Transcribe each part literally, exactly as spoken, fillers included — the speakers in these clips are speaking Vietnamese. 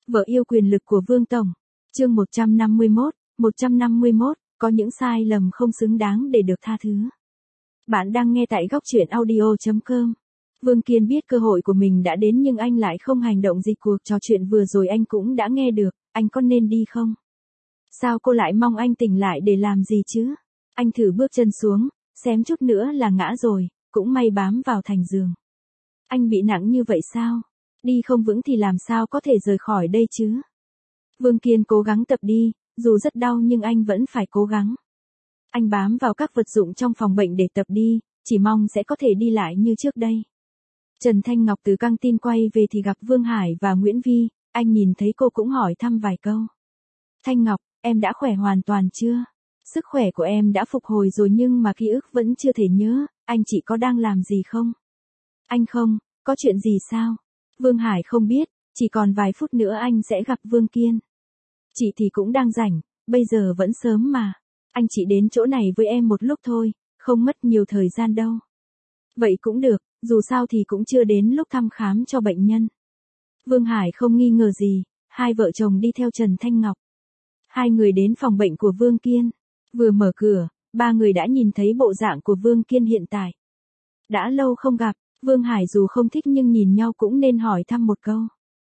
Vợ yêu quyền lực của Vương Tổng. Chương một trăm năm mươi mốt, một trăm năm mươi mốt, có những sai lầm không xứng đáng để được tha thứ. Bạn đang nghe tại góc truyện audio chấm com. Vương Kiên biết cơ hội của mình đã đến nhưng anh lại không hành động gì. Cuộc trò chuyện vừa rồi anh cũng đã nghe được, anh có nên đi không? Sao cô lại mong anh tỉnh lại để làm gì chứ? Anh thử bước chân xuống, xém chút nữa là ngã rồi, cũng may bám vào thành giường. Anh bị nặng như vậy sao? Đi không vững thì làm sao có thể rời khỏi đây chứ? Vương Kiên cố gắng tập đi, dù rất đau nhưng anh vẫn phải cố gắng. Anh bám vào các vật dụng trong phòng bệnh để tập đi, chỉ mong sẽ có thể đi lại như trước đây. Trần Thanh Ngọc từ căng tin quay về thì gặp Vương Hải và Nguyễn Vi, anh nhìn thấy cô cũng hỏi thăm vài câu. Thanh Ngọc, em đã khỏe hoàn toàn chưa? Sức khỏe của em đã phục hồi rồi nhưng mà ký ức vẫn chưa thể nhớ, anh chị có đang làm gì không? Anh không, có chuyện gì sao? Vương Hải không biết, chỉ còn vài phút nữa anh sẽ gặp Vương Kiên. Chị thì cũng đang rảnh, bây giờ vẫn sớm mà. Anh chị đến chỗ này với em một lúc thôi, không mất nhiều thời gian đâu. Vậy cũng được, dù sao thì cũng chưa đến lúc thăm khám cho bệnh nhân. Vương Hải không nghi ngờ gì, hai vợ chồng đi theo Trần Thanh Ngọc. Hai người đến phòng bệnh của Vương Kiên. Vừa mở cửa, ba người đã nhìn thấy bộ dạng của Vương Kiên hiện tại. Đã lâu không gặp, Vương Hải dù không thích nhưng nhìn nhau cũng nên hỏi thăm một câu.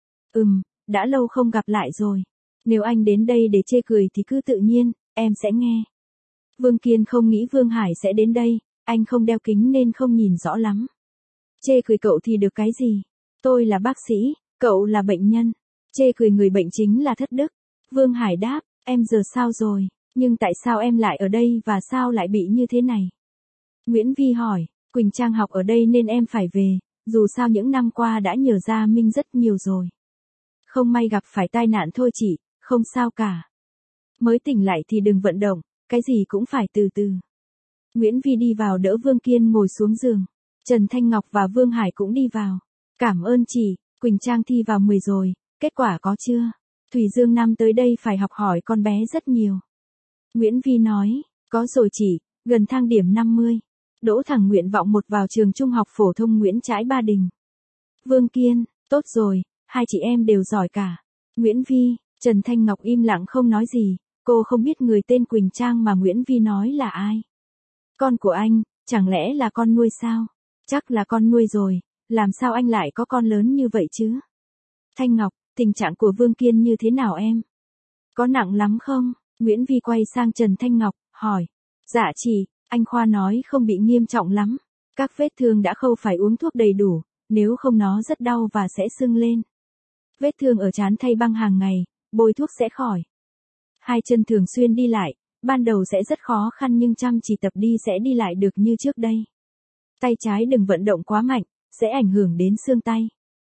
Ừm, đã lâu không gặp lại rồi. Nếu anh đến đây để chê cười thì cứ tự nhiên, em sẽ nghe. Vương Kiên không nghĩ Vương Hải sẽ đến đây, anh không đeo kính nên không nhìn rõ lắm. Chê cười cậu thì được cái gì? Tôi là bác sĩ, cậu là bệnh nhân. Chê cười người bệnh chính là thất đức. Vương Hải đáp, em giờ sao rồi? Nhưng tại sao em lại ở đây và sao lại bị như thế này? Nguyễn Vi hỏi, Quỳnh Trang học ở đây nên em phải về, dù sao những năm qua đã nhờ Gia Minh rất nhiều rồi. Không may gặp phải tai nạn thôi chị, không sao cả. Mới tỉnh lại thì đừng vận động, cái gì cũng phải từ từ. Nguyễn Vi đi vào đỡ Vương Kiên ngồi xuống giường. Trần Thanh Ngọc và Vương Hải cũng đi vào. Cảm ơn chị, Quỳnh Trang thi vào mười rồi, kết quả có chưa? Thủy Dương năm tới đây phải học hỏi con bé rất nhiều. Nguyễn Vi nói, có rồi chị, gần thang điểm năm mươi. Đỗ thẳng nguyện vọng một vào trường trung học phổ thông Nguyễn Trãi Ba Đình. Vương Kiên, tốt rồi, hai chị em đều giỏi cả. Nguyễn Vi, Trần Thanh Ngọc im lặng không nói gì, cô không biết người tên Quỳnh Trang mà Nguyễn Vi nói là ai. Con của anh, chẳng lẽ là con nuôi sao? Chắc là con nuôi rồi, làm sao anh lại có con lớn như vậy chứ? Thanh Ngọc, tình trạng của Vương Kiên như thế nào em? Có nặng lắm không? Nguyễn Vi quay sang Trần Thanh Ngọc, hỏi. Dạ chị, anh Khoa nói không bị nghiêm trọng lắm. Các vết thương đã khâu phải uống thuốc đầy đủ, nếu không nó rất đau và sẽ sưng lên. Vết thương ở trán thay băng hàng ngày, bôi thuốc sẽ khỏi. Hai chân thường xuyên đi lại, ban đầu sẽ rất khó khăn nhưng chăm chỉ tập đi sẽ đi lại được như trước đây. Tay trái đừng vận động quá mạnh, sẽ ảnh hưởng đến xương tay.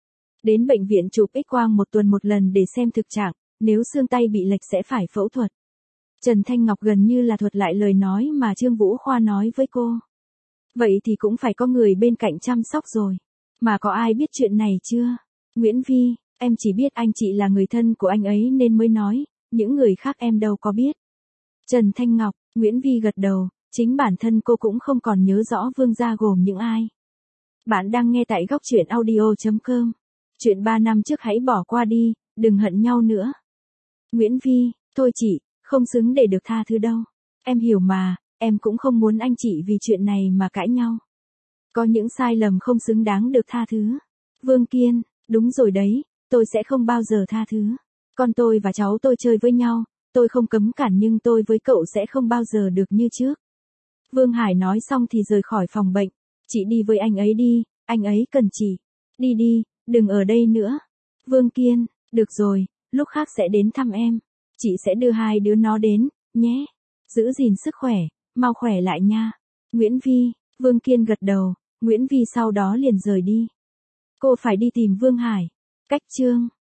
Đến bệnh viện chụp X quang một tuần một lần để xem thực trạng, nếu xương tay bị lệch sẽ phải phẫu thuật. Trần Thanh Ngọc gần như là thuật lại lời nói mà Trương Vũ Khoa nói với cô. Vậy thì cũng phải có người bên cạnh chăm sóc rồi. Mà có ai biết chuyện này chưa? Nguyễn Vi, em chỉ biết anh chị là người thân của anh ấy nên mới nói, những người khác em đâu có biết. Trần Thanh Ngọc, Nguyễn Vi gật đầu, chính bản thân cô cũng không còn nhớ rõ Vương gia gồm những ai. Bạn đang nghe tại góc truyện audio chấm com. Chuyện ba năm trước hãy bỏ qua đi, đừng hận nhau nữa. Nguyễn Vi, thôi chị, không xứng để được tha thứ đâu. Em hiểu mà, em cũng không muốn anh chị vì chuyện này mà cãi nhau. Có những sai lầm không xứng đáng được tha thứ. Vương Kiên, đúng rồi đấy, tôi sẽ không bao giờ tha thứ. Con tôi và cháu tôi chơi với nhau, tôi không cấm cản nhưng tôi với cậu sẽ không bao giờ được như trước. Vương Hải nói xong thì rời khỏi phòng bệnh. Chị đi với anh ấy đi, anh ấy cần chị. Đi đi, đừng ở đây nữa. Vương Kiên, được rồi, lúc khác sẽ đến thăm em. Chị sẽ đưa hai đứa nó đến, nhé. Giữ gìn sức khỏe, mau khỏe lại nha. Nguyễn Vi, Vương Kiên gật đầu, Nguyễn Vi sau đó liền rời đi. Cô phải đi tìm Vương Hải. Cách chương